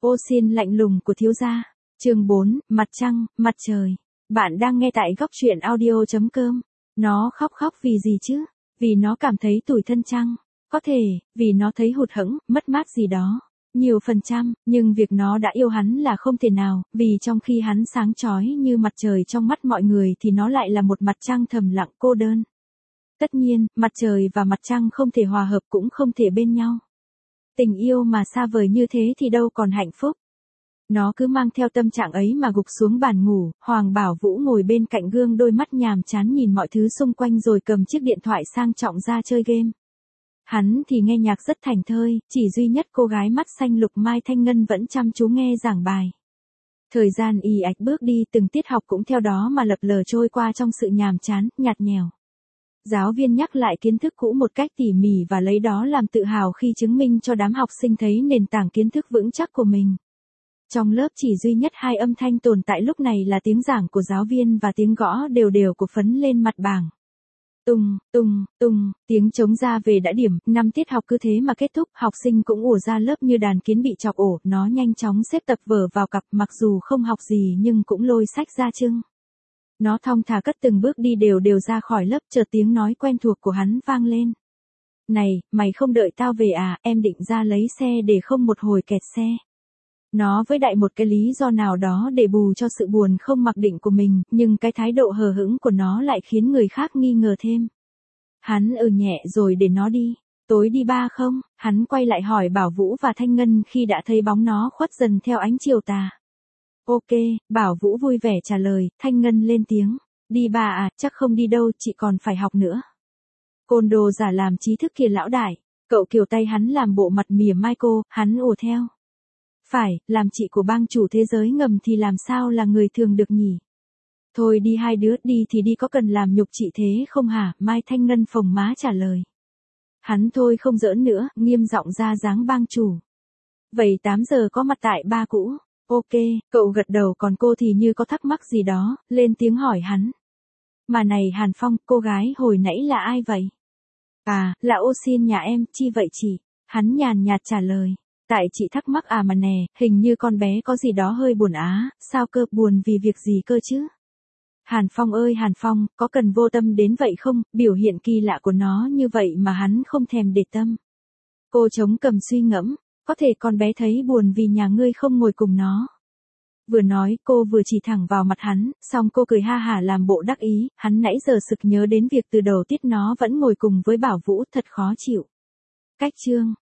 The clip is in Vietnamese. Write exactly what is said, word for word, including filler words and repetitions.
Ô xin lạnh lùng của thiếu gia. Chương bốn, mặt trăng, mặt trời. Bạn đang nghe tại góc truyện audio chấm com. Nó khóc khóc vì gì chứ? Vì nó cảm thấy tủi thân chăng? Có thể, vì nó thấy hụt hẫng, mất mát gì đó. Nhiều phần trăm, nhưng việc nó đã yêu hắn là không thể nào, vì trong khi hắn sáng chói như mặt trời trong mắt mọi người thì nó lại là một mặt trăng thầm lặng cô đơn. Tất nhiên, mặt trời và mặt trăng không thể hòa hợp cũng không thể bên nhau. Tình yêu mà xa vời như thế thì đâu còn hạnh phúc. Nó cứ mang theo tâm trạng ấy mà gục xuống bàn ngủ, Hoàng Bảo Vũ ngồi bên cạnh gương đôi mắt nhàm chán nhìn mọi thứ xung quanh rồi cầm chiếc điện thoại sang trọng ra chơi game. Hắn thì nghe nhạc rất thảnh thơi, chỉ duy nhất cô gái mắt xanh lục Mai Thanh Ngân vẫn chăm chú nghe giảng bài. Thời gian ì ạch bước đi, từng tiết học cũng theo đó mà lập lờ trôi qua trong sự nhàm chán, nhạt nhẽo. Giáo viên nhắc lại kiến thức cũ một cách tỉ mỉ và lấy đó làm tự hào khi chứng minh cho đám học sinh thấy nền tảng kiến thức vững chắc của mình. Trong lớp chỉ duy nhất hai âm thanh tồn tại lúc này là tiếng giảng của giáo viên và tiếng gõ đều đều của phấn lên mặt bảng. Tung, tung, tung, tiếng trống ra về đã điểm, năm tiết học cứ thế mà kết thúc, học sinh cũng ùa ra lớp như đàn kiến bị chọc ổ, nó nhanh chóng xếp tập vở vào cặp, mặc dù không học gì nhưng cũng lôi sách ra trưng. Nó thong thả cất từng bước đi đều đều ra khỏi lớp, chợt tiếng nói quen thuộc của hắn vang lên. Này, mày không đợi tao về à, em định ra lấy xe để không một hồi kẹt xe. Nó với đại một cái lý do nào đó để bù cho sự buồn không mặc định của mình, nhưng cái thái độ hờ hững của nó lại khiến người khác nghi ngờ thêm. Hắn ừ nhẹ rồi để nó đi. Tối đi ba không? Hắn quay lại hỏi Bảo Vũ và Thanh Ngân khi đã thấy bóng nó khuất dần theo ánh chiều tà. Ok, Bảo Vũ vui vẻ trả lời, Thanh Ngân lên tiếng. Đi ba à, chắc không đi đâu, chị còn phải học nữa. Côn đồ giả làm trí thức kìa lão đại. Cậu kiều tay hắn làm bộ mặt mỉa mai cô, hắn ùa theo. Phải, làm chị của bang chủ thế giới ngầm thì làm sao là người thường được nhỉ? Thôi đi hai đứa, đi thì đi, có cần làm nhục chị thế không hả? Mai Thanh Ngân phồng má trả lời. Hắn thôi không giỡn nữa, nghiêm giọng ra dáng bang chủ. Vậy tám giờ có mặt tại ba cũ. Ok, cậu gật đầu, còn cô thì như có thắc mắc gì đó, lên tiếng hỏi hắn. Mà này Hàn Phong, cô gái hồi nãy là ai vậy? À, là Ô Xin nhà em, chi vậy chị? Hắn nhàn nhạt trả lời. Tại chị thắc mắc à mà nè, hình như con bé có gì đó hơi buồn á, sao cơ, buồn vì việc gì cơ chứ? Hàn Phong ơi Hàn Phong, có cần vô tâm đến vậy không, biểu hiện kỳ lạ của nó như vậy mà hắn không thèm để tâm. Cô chống cằm suy ngẫm, có thể con bé thấy buồn vì nhà ngươi không ngồi cùng nó. Vừa nói cô vừa chỉ thẳng vào mặt hắn, xong cô cười ha hả làm bộ đắc ý, hắn nãy giờ sực nhớ đến việc từ đầu tiết nó vẫn ngồi cùng với Bảo Vũ, thật khó chịu. Cách chương